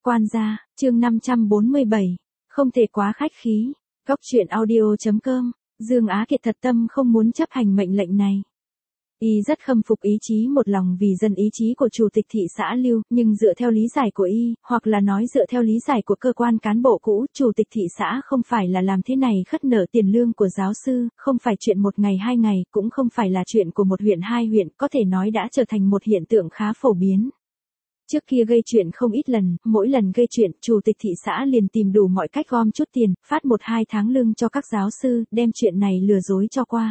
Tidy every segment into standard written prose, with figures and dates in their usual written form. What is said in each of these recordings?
Quan gia, chương 547. Không thể quá khách khí. Góc truyện audio.com. Dương Á Kiệt thật tâm không muốn chấp hành mệnh lệnh này. Y rất khâm phục ý chí một lòng vì dân ý chí của chủ tịch thị xã Lưu, nhưng dựa theo lý giải của Y, hoặc là nói dựa theo lý giải của cơ quan cán bộ cũ, chủ tịch thị xã không phải là làm thế này khất nợ tiền lương của giáo sư, không phải chuyện một ngày hai ngày, cũng không phải là chuyện của một huyện hai huyện, có thể nói đã trở thành một hiện tượng khá phổ biến. Trước kia gây chuyện không ít lần, mỗi lần gây chuyện, chủ tịch thị xã liền tìm đủ mọi cách gom chút tiền, phát 1-2 tháng lương cho các giáo sư, đem chuyện này lừa dối cho qua.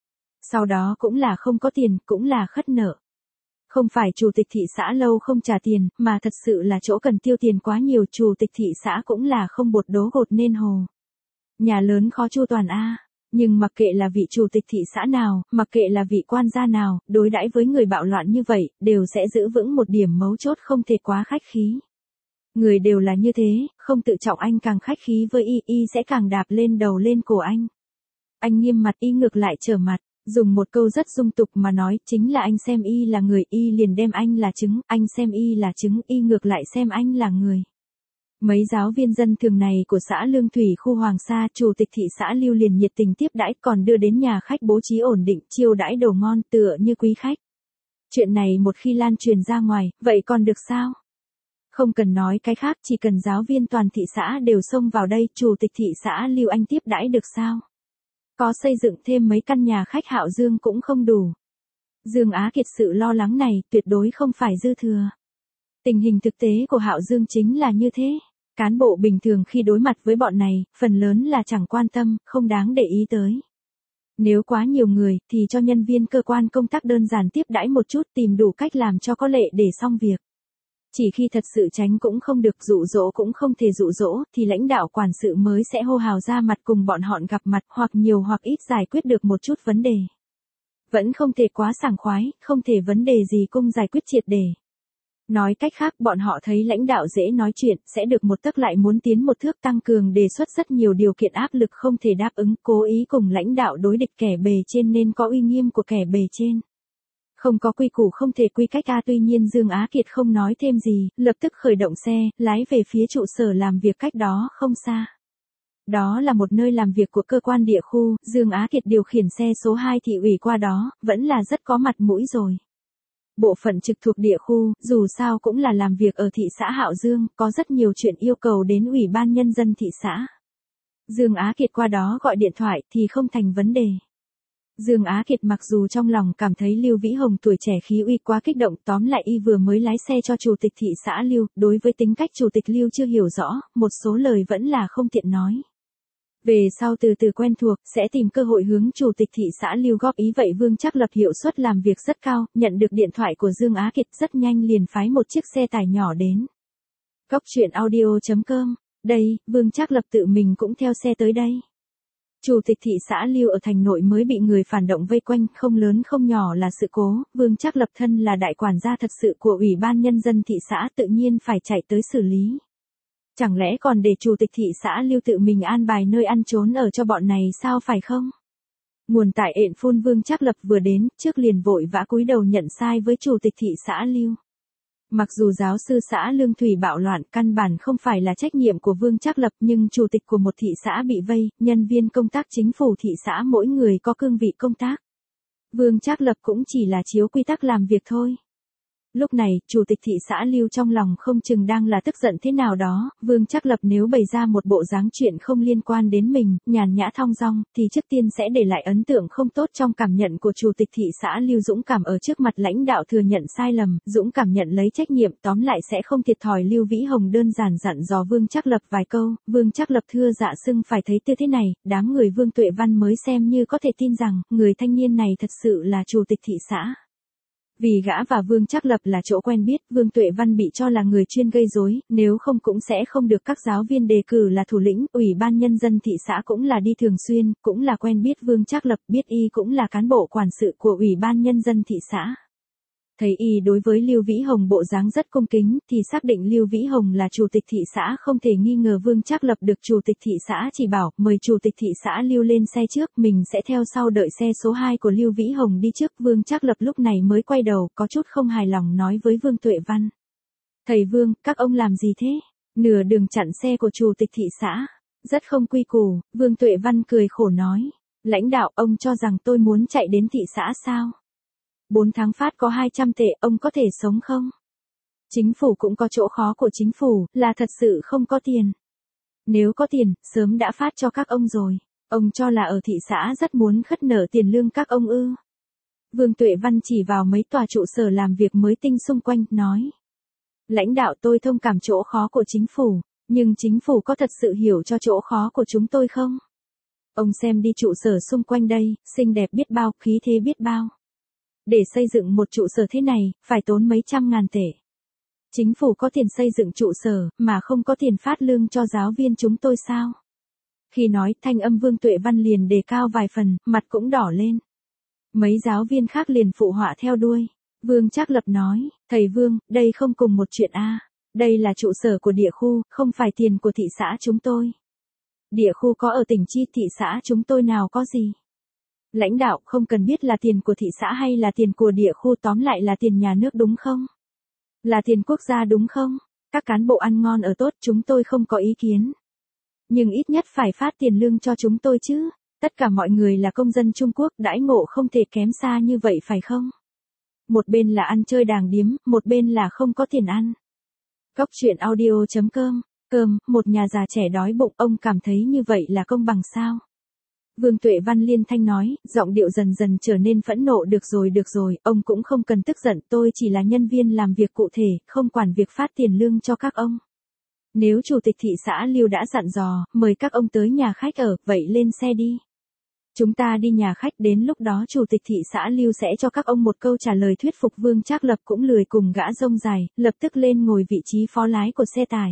Sau đó cũng là không có tiền, cũng là khất nợ. Không phải chủ tịch thị xã lâu không trả tiền, mà thật sự là chỗ cần tiêu tiền quá nhiều, chủ tịch thị xã cũng là không bột đố gột nên hồ. Nhà lớn khó chu toàn a. Nhưng mặc kệ là vị chủ tịch thị xã nào, mặc kệ là vị quan gia nào, đối đãi với người bạo loạn như vậy, đều sẽ giữ vững một điểm mấu chốt không thể quá khách khí. Người đều là như thế, không tự trọng anh càng khách khí với y sẽ càng đạp lên đầu lên cổ anh. Anh nghiêm mặt y ngược lại trở mặt, dùng một câu rất dung tục mà nói, chính là anh xem y là người, y liền đem anh là trứng, anh xem y là trứng, y ngược lại xem anh là người. Mấy giáo viên dân thường này của xã Lương Thủy khu Hoàng Sa, chủ tịch thị xã Lưu liền nhiệt tình tiếp đãi, còn đưa đến nhà khách bố trí ổn định, chiêu đãi đồ ngon tựa như quý khách. Chuyện này một khi lan truyền ra ngoài, vậy còn được sao? Không cần nói cái khác, chỉ cần giáo viên toàn thị xã đều xông vào đây, chủ tịch thị xã Lưu anh tiếp đãi được sao? Có xây dựng thêm mấy căn nhà khách Hạo Dương cũng không đủ. Dương Á Kiệt sự lo lắng này tuyệt đối không phải dư thừa. Tình hình thực tế của Hạo Dương chính là như thế. Cán bộ bình thường khi đối mặt với bọn này, phần lớn là chẳng quan tâm, không đáng để ý tới. Nếu quá nhiều người, thì cho nhân viên cơ quan công tác đơn giản tiếp đãi một chút, tìm đủ cách làm cho có lệ để xong việc. Chỉ khi thật sự tránh cũng không được, dụ dỗ cũng không thể dụ dỗ, thì lãnh đạo quản sự mới sẽ hô hào ra mặt cùng bọn họ gặp mặt, hoặc nhiều hoặc ít giải quyết được một chút vấn đề. Vẫn không thể quá sảng khoái, không thể vấn đề gì cũng giải quyết triệt để. Nói cách khác, bọn họ thấy lãnh đạo dễ nói chuyện, sẽ được một tấc lại muốn tiến một thước, tăng cường đề xuất rất nhiều điều kiện áp lực không thể đáp ứng, cố ý cùng lãnh đạo đối địch, kẻ bề trên nên có uy nghiêm của kẻ bề trên. Không có quy củ không thể quy cách tuy nhiên Dương Á Kiệt không nói thêm gì, lập tức khởi động xe, lái về phía trụ sở làm việc cách đó không xa. Đó là một nơi làm việc của cơ quan địa khu, Dương Á Kiệt điều khiển xe số 2 thị ủy qua đó, vẫn là rất có mặt mũi rồi. Bộ phận trực thuộc địa khu, dù sao cũng là làm việc ở thị xã Hạo Dương, có rất nhiều chuyện yêu cầu đến Ủy ban Nhân dân thị xã. Dương Á Kiệt qua đó gọi điện thoại thì không thành vấn đề. Dương Á Kiệt mặc dù trong lòng cảm thấy Lưu Vĩ Hồng tuổi trẻ khí uy quá kích động, tóm lại y vừa mới lái xe cho chủ tịch thị xã Lưu, đối với tính cách chủ tịch Lưu chưa hiểu rõ, một số lời vẫn là không tiện nói. Về sau từ từ quen thuộc, sẽ tìm cơ hội hướng chủ tịch thị xã Lưu góp ý. Vậy Vương Trác Lập hiệu suất làm việc rất cao, nhận được điện thoại của Dương Á Kiệt rất nhanh liền phái một chiếc xe tải nhỏ đến. Góc truyện audio.com. Đây, Vương Trác Lập tự mình cũng theo xe tới đây. Chủ tịch thị xã Lưu ở thành nội mới bị người phản động vây quanh, không lớn không nhỏ là sự cố, Vương Trác Lập thân là đại quản gia thật sự của Ủy ban Nhân dân thị xã tự nhiên phải chạy tới xử lý. Chẳng lẽ còn để chủ tịch thị xã Lưu tự mình an bài nơi ăn trốn ở cho bọn này sao phải không? Nguồn tại ện phun Vương Trác Lập vừa đến, trước liền vội vã cúi đầu nhận sai với chủ tịch thị xã Lưu. Mặc dù giáo sư xã Lương Thủy bạo loạn, căn bản không phải là trách nhiệm của Vương Trác Lập, nhưng chủ tịch của một thị xã bị vây, nhân viên công tác chính phủ thị xã mỗi người có cương vị công tác. Vương Trác Lập cũng chỉ là chiếu quy tắc làm việc thôi. Lúc này, chủ tịch thị xã Lưu trong lòng không chừng đang là tức giận thế nào đó, Vương Trác Lập nếu bày ra một bộ dáng chuyện không liên quan đến mình, nhàn nhã thong dong, thì trước tiên sẽ để lại ấn tượng không tốt trong cảm nhận của chủ tịch thị xã Lưu. Dũng cảm ở trước mặt lãnh đạo thừa nhận sai lầm, dũng cảm nhận lấy trách nhiệm, tóm lại sẽ không thiệt thòi. Lưu Vĩ Hồng đơn giản dặn dò Vương Trác Lập vài câu, Vương Trác Lập thưa dạ xưng phải thấy tư thế này, đám người Vương Tuệ Văn mới xem như có thể tin rằng, người thanh niên này thật sự là chủ tịch thị xã. Vì gã và Vương Trác Lập là chỗ quen biết, Vương Tuệ Văn bị cho là người chuyên gây rối, nếu không cũng sẽ không được các giáo viên đề cử là thủ lĩnh. Ủy ban Nhân dân thị xã cũng là đi thường xuyên, cũng là quen biết Vương Trác Lập, biết y cũng là cán bộ quản sự của Ủy ban Nhân dân thị xã. Thấy y đối với Lưu Vĩ Hồng bộ dáng rất cung kính, thì xác định Lưu Vĩ Hồng là chủ tịch thị xã không thể nghi ngờ. Vương Trác Lập được chủ tịch thị xã chỉ bảo, mời chủ tịch thị xã Lưu lên xe trước, mình sẽ theo sau đợi xe số 2 của Lưu Vĩ Hồng đi trước. Vương Trác Lập lúc này mới quay đầu, có chút không hài lòng nói với Vương Tuệ Văn. Thầy Vương, các ông làm gì thế? Nửa đường chặn xe của chủ tịch thị xã. Rất không quy củ, Vương Tuệ Văn cười khổ nói. Lãnh đạo, ông cho rằng tôi muốn chạy đến thị xã sao? 4 tháng phát có 200 tệ, ông có thể sống không? Chính phủ cũng có chỗ khó của chính phủ, là thật sự không có tiền. Nếu có tiền, sớm đã phát cho các ông rồi. Ông cho là ở thị xã rất muốn khất nợ tiền lương các ông ư? Vương Tuệ Văn chỉ vào mấy tòa trụ sở làm việc mới tinh xung quanh, nói. Lãnh đạo, tôi thông cảm chỗ khó của chính phủ, nhưng chính phủ có thật sự hiểu cho chỗ khó của chúng tôi không? Ông xem đi, trụ sở xung quanh đây, xinh đẹp biết bao, khí thế biết bao. Để xây dựng một trụ sở thế này, phải tốn mấy trăm ngàn tệ. Chính phủ có tiền xây dựng trụ sở, mà không có tiền phát lương cho giáo viên chúng tôi sao? Khi nói, thanh âm Vương Tuệ Văn liền đề cao vài phần, mặt cũng đỏ lên. Mấy giáo viên khác liền phụ họa theo đuôi. Vương Trác Lập nói, thầy Vương, đây không cùng một chuyện a. Đây là trụ sở của địa khu, không phải tiền của thị xã chúng tôi. Địa khu có ở tỉnh chi, thị xã chúng tôi nào có gì. Lãnh đạo, không cần biết là tiền của thị xã hay là tiền của địa khu, tóm lại là tiền nhà nước đúng không? Là tiền quốc gia đúng không? Các cán bộ ăn ngon ở tốt, chúng tôi không có ý kiến. Nhưng ít nhất phải phát tiền lương cho chúng tôi chứ. Tất cả mọi người là công dân Trung Quốc, đãi ngộ không thể kém xa như vậy phải không? Một bên là ăn chơi đàng điếm, một bên là không có tiền ăn. Góc truyện audio.com, một nhà già trẻ đói bụng, ông cảm thấy như vậy là công bằng sao? Vương Tuệ Văn liên thanh nói, giọng điệu dần dần trở nên phẫn nộ. Được rồi, ông cũng không cần tức giận, tôi chỉ là nhân viên làm việc cụ thể, không quản việc phát tiền lương cho các ông. Nếu chủ tịch thị xã Lưu đã dặn dò, mời các ông tới nhà khách ở, vậy lên xe đi. Chúng ta đi nhà khách, đến lúc đó chủ tịch thị xã Lưu sẽ cho các ông một câu trả lời thuyết phục. Vương Trác Lập cũng lười cùng gã rông dài, lập tức lên ngồi vị trí phó lái của xe tải.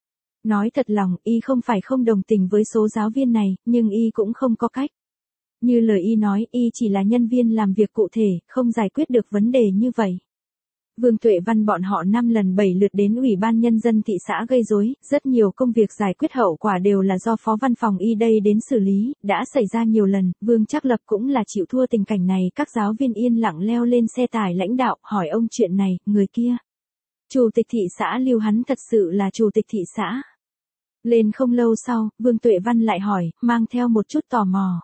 Nói thật lòng, y không phải không đồng tình với số giáo viên này, nhưng y cũng không có cách. Như lời y nói, y chỉ là nhân viên làm việc cụ thể, không giải quyết được vấn đề như vậy. Vương Tuệ Văn bọn họ 5 lần 7 lượt đến Ủy ban Nhân dân thị xã gây rối, rất nhiều công việc giải quyết hậu quả đều là do phó văn phòng y đây đến xử lý, đã xảy ra nhiều lần. Vương Trác Lập cũng là chịu thua tình cảnh này. Các giáo viên yên lặng leo lên xe tải lãnh đạo, hỏi ông chuyện này, người kia. Chủ tịch thị xã Lưu, hắn thật sự là chủ tịch thị xã. Lên không lâu sau, Vương Tuệ Văn lại hỏi, mang theo một chút tò mò.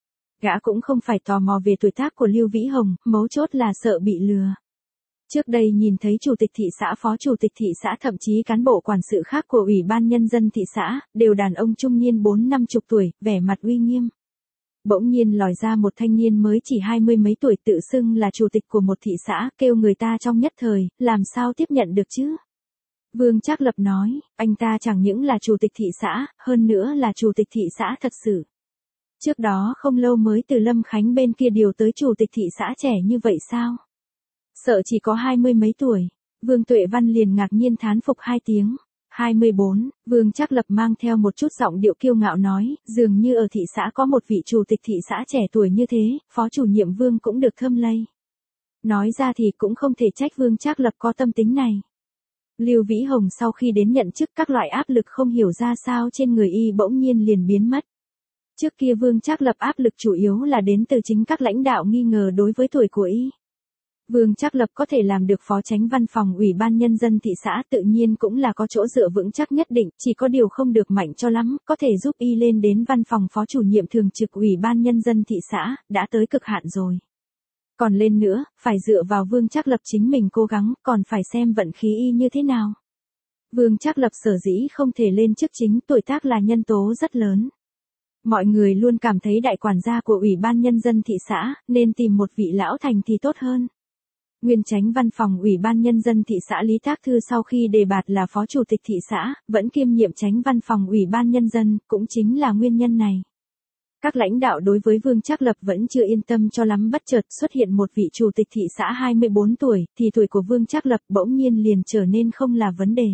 Gã cũng không phải tò mò về tuổi tác của Lưu Vĩ Hồng, mấu chốt là sợ bị lừa. Trước đây nhìn thấy chủ tịch thị xã, phó chủ tịch thị xã, thậm chí cán bộ quản sự khác của Ủy ban Nhân dân thị xã, đều đàn ông trung niên 40-50 tuổi, vẻ mặt uy nghiêm. Bỗng nhiên lòi ra một thanh niên mới chỉ 20 mấy tuổi tự xưng là chủ tịch của một thị xã, kêu người ta trong nhất thời, làm sao tiếp nhận được chứ? Vương Trác Lập nói, anh ta chẳng những là chủ tịch thị xã, hơn nữa là chủ tịch thị xã thật sự. Trước đó không lâu mới từ Lâm Khánh bên kia điều tới chủ tịch thị xã trẻ như vậy sao? Sợ chỉ có 20 mấy tuổi. Vương Tuệ Văn liền ngạc nhiên thán phục 2 tiếng. 24, Vương Trác Lập mang theo một chút giọng điệu kiêu ngạo nói, dường như ở thị xã có một vị chủ tịch thị xã trẻ tuổi như thế, phó chủ nhiệm Vương cũng được thơm lây. Nói ra thì cũng không thể trách Vương Trác Lập có tâm tính này. Lưu Vĩ Hồng sau khi đến nhận chức, các loại áp lực không hiểu ra sao trên người y bỗng nhiên liền biến mất. Trước kia Vương Trác Lập áp lực chủ yếu là đến từ chính các lãnh đạo nghi ngờ đối với tuổi của y. Vương Trác Lập có thể làm được phó chánh văn phòng Ủy ban Nhân dân thị xã tự nhiên cũng là có chỗ dựa vững chắc nhất định, chỉ có điều không được mạnh cho lắm, có thể giúp y lên đến văn phòng phó chủ nhiệm thường trực Ủy ban Nhân dân thị xã, đã tới cực hạn rồi. Còn lên nữa, phải dựa vào Vương Trác Lập chính mình cố gắng, còn phải xem vận khí y như thế nào. Vương Trác Lập sở dĩ không thể lên chức chính, tuổi tác là nhân tố rất lớn. Mọi người luôn cảm thấy đại quản gia của Ủy ban Nhân dân thị xã, nên tìm một vị lão thành thì tốt hơn. Nguyên chánh văn phòng Ủy ban Nhân dân thị xã Lý Tác Thư sau khi đề bạt là phó chủ tịch thị xã, vẫn kiêm nhiệm chánh văn phòng Ủy ban Nhân dân, cũng chính là nguyên nhân này. Các lãnh đạo đối với Vương Trác Lập vẫn chưa yên tâm cho lắm, bất chợt xuất hiện một vị chủ tịch thị xã 24 tuổi, thì tuổi của Vương Trác Lập bỗng nhiên liền trở nên không là vấn đề.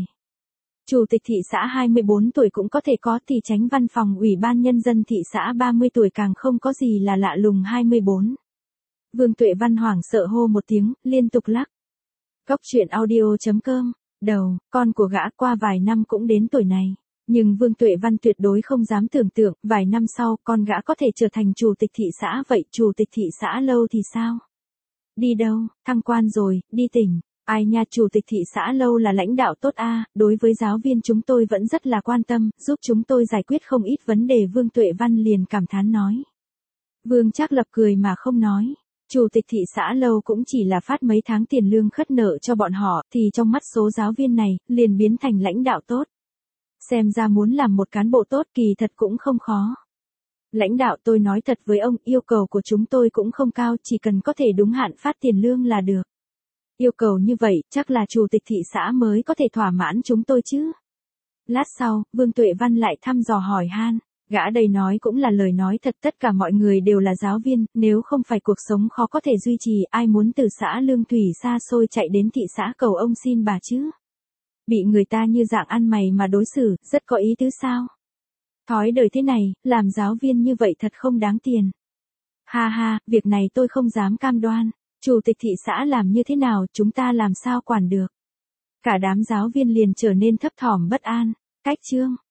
Chủ tịch thị xã 24 tuổi cũng có thể có, thì chánh văn phòng Ủy ban Nhân dân thị xã 30 tuổi càng không có gì là lạ lùng. 24. Vương Tuệ Văn hoảng sợ hô một tiếng, liên tục lắc. Góc truyện audio.com, đầu, con của gã qua vài năm cũng đến tuổi này. Nhưng Vương Tuệ Văn tuyệt đối không dám tưởng tượng, vài năm sau, con gã có thể trở thành chủ tịch thị xã. Vậy chủ tịch thị xã Lâu thì sao? Đi đâu? Thăng quan rồi, đi tỉnh. Ai nha, chủ tịch thị xã Lâu là lãnh đạo tốt a, đối với giáo viên chúng tôi vẫn rất là quan tâm, giúp chúng tôi giải quyết không ít vấn đề. Vương Tuệ Văn liền cảm thán nói. Vương Trác Lập cười mà không nói. Chủ tịch thị xã Lâu cũng chỉ là phát mấy tháng tiền lương khất nợ cho bọn họ, thì trong mắt số giáo viên này, liền biến thành lãnh đạo tốt. Xem ra muốn làm một cán bộ tốt kỳ thật cũng không khó. Lãnh đạo, tôi nói thật với ông, yêu cầu của chúng tôi cũng không cao, chỉ cần có thể đúng hạn phát tiền lương là được. Yêu cầu như vậy, chắc là chủ tịch thị xã mới có thể thỏa mãn chúng tôi chứ. Lát sau, Vương Tuệ Văn lại thăm dò hỏi han. Gã đây nói cũng là lời nói thật, tất cả mọi người đều là giáo viên, nếu không phải cuộc sống khó có thể duy trì, ai muốn từ xã Lương Thủy xa xôi chạy đến thị xã cầu ông xin bà chứ. Bị người ta như dạng ăn mày mà đối xử, rất có ý tứ sao. Thói đời thế này, làm giáo viên như vậy thật không đáng tiền. Ha ha, việc này tôi không dám cam đoan. Chủ tịch thị xã làm như thế nào, chúng ta làm sao quản được. Cả đám giáo viên liền trở nên thấp thỏm bất an. Cách chương